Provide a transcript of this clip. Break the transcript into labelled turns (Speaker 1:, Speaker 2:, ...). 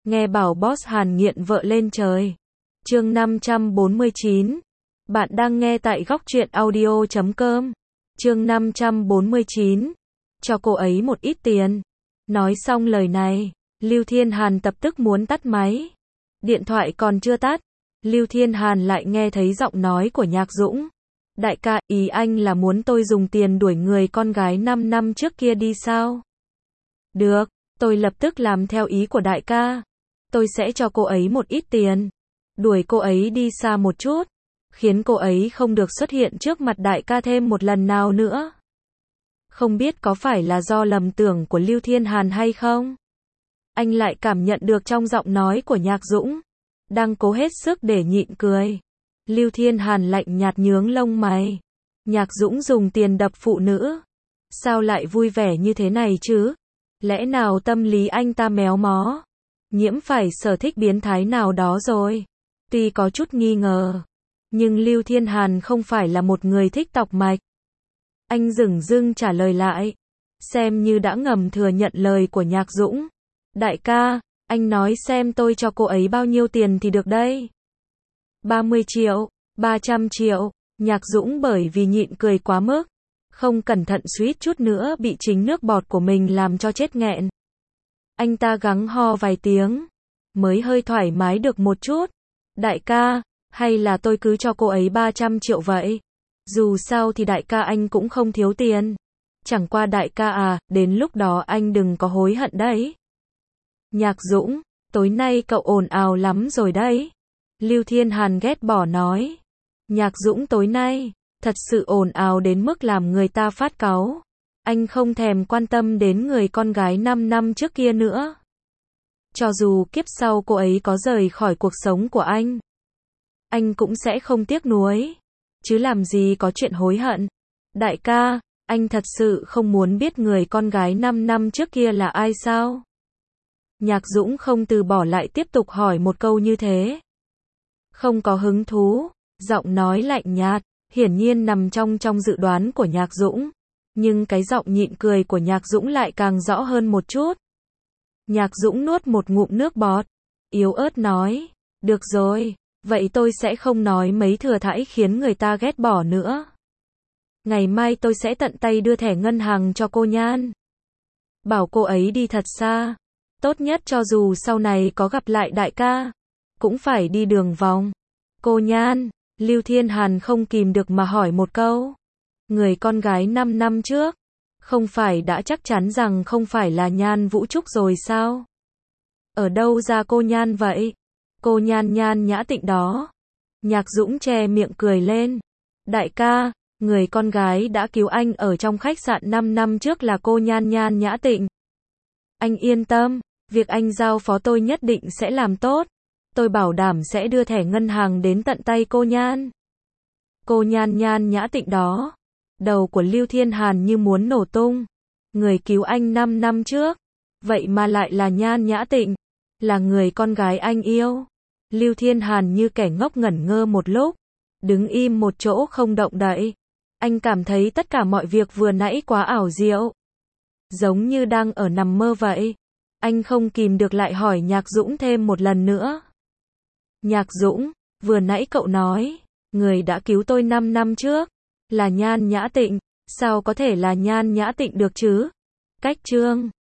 Speaker 1: nghe bảo boss Hàn nghiện vợ lên trời. Chương 549. Bạn đang nghe tại góc truyện audio.com. Chương 549. Cho cô ấy một ít tiền. Nói xong lời này, Lưu Thiên Hàn lập tức muốn tắt máy. Điện thoại còn chưa tắt, Lưu Thiên Hàn lại nghe thấy giọng nói của Nhạc Dũng. Đại ca, ý anh là muốn tôi dùng tiền đuổi người con gái 5 năm trước kia đi sao? Được, tôi lập tức làm theo ý của đại ca. Tôi sẽ cho cô ấy một ít tiền. Đuổi cô ấy đi xa một chút. Khiến cô ấy không được xuất hiện trước mặt đại ca thêm một lần nào nữa. Không biết có phải là do lầm tưởng của Lưu Thiên Hàn hay không? Anh lại cảm nhận được trong giọng nói của Nhạc Dũng. Đang cố hết sức để nhịn cười. Lưu Thiên Hàn lạnh nhạt nhướng lông mày. Nhạc Dũng dùng tiền đập phụ nữ. Sao lại vui vẻ như thế này chứ? Lẽ nào tâm lý anh ta méo mó? Nhiễm phải sở thích biến thái nào đó rồi? Tuy có chút nghi ngờ. Nhưng Lưu Thiên Hàn không phải là một người thích tọc mạch. Anh dửng dưng trả lời lại. Xem như đã ngầm thừa nhận lời của Nhạc Dũng. Đại ca, anh nói xem tôi cho cô ấy bao nhiêu tiền thì được đây? 30 triệu, 300 triệu. Nhạc Dũng bởi vì nhịn cười quá mức. Không cẩn thận suýt chút nữa bị chính nước bọt của mình làm cho chết nghẹn. Anh ta gắng ho vài tiếng. Mới hơi thoải mái được một chút. Đại ca, hay là tôi cứ cho cô ấy 300 triệu vậy? Dù sao thì đại ca anh cũng không thiếu tiền. Chẳng qua đại ca à, đến lúc đó anh đừng có hối hận đấy. Nhạc Dũng, tối nay cậu ồn ào lắm rồi đấy. Lưu Thiên Hàn ghét bỏ nói. Nhạc Dũng tối nay, thật sự ồn ào đến mức làm người ta phát cáu. Anh không thèm quan tâm đến người con gái 5 năm trước kia nữa. Cho dù kiếp sau cô ấy có rời khỏi cuộc sống của anh cũng sẽ không tiếc nuối. Chứ làm gì có chuyện hối hận. Đại ca, anh thật sự không muốn biết người con gái 5 năm trước kia là ai sao? Nhạc Dũng không từ bỏ lại tiếp tục hỏi một câu như thế. Không có hứng thú, giọng nói lạnh nhạt, hiển nhiên nằm trong dự đoán của Nhạc Dũng. Nhưng cái giọng nhịn cười của Nhạc Dũng lại càng rõ hơn một chút. Nhạc Dũng nuốt một ngụm nước bọt, yếu ớt nói, được rồi, vậy tôi sẽ không nói mấy thừa thãi khiến người ta ghét bỏ nữa. Ngày mai tôi sẽ tận tay đưa thẻ ngân hàng cho cô Nhan. Bảo cô ấy đi thật xa. Tốt nhất cho dù sau này có gặp lại đại ca, cũng phải đi đường vòng. Cô Nhan, Lưu Thiên Hàn không kìm được mà hỏi một câu. Người con gái 5 năm trước, không phải đã chắc chắn rằng không phải là Nhan Vũ Trúc rồi sao? Ở đâu ra cô Nhan vậy? Cô Nhan Nhan Nhã Tịnh đó. Nhạc Dũng che miệng cười lên. Đại ca, người con gái đã cứu anh ở trong khách sạn 5 năm trước là cô Nhan Nhan Nhã Tịnh. Anh yên tâm, việc anh giao phó tôi nhất định sẽ làm tốt. Tôi bảo đảm sẽ đưa thẻ ngân hàng đến tận tay cô Nhan. Cô Nhan Nhan Nhã Tịnh đó. Đầu của Lưu Thiên Hàn như muốn nổ tung. Người cứu anh 5 năm trước. Vậy mà lại là Nhan Nhã Tịnh. Là người con gái anh yêu. Lưu Thiên Hàn như kẻ ngốc ngẩn ngơ một lúc. Đứng im một chỗ không động đậy. Anh cảm thấy tất cả mọi việc vừa nãy quá ảo diệu. Giống như đang ở nằm mơ vậy. Anh không kìm được lại hỏi Nhạc Dũng thêm một lần nữa. Nhạc Dũng, vừa nãy cậu nói, người đã cứu tôi 5 năm trước, là Nhan Nhã Tịnh, sao có thể là Nhan Nhã Tịnh được chứ? Cách chương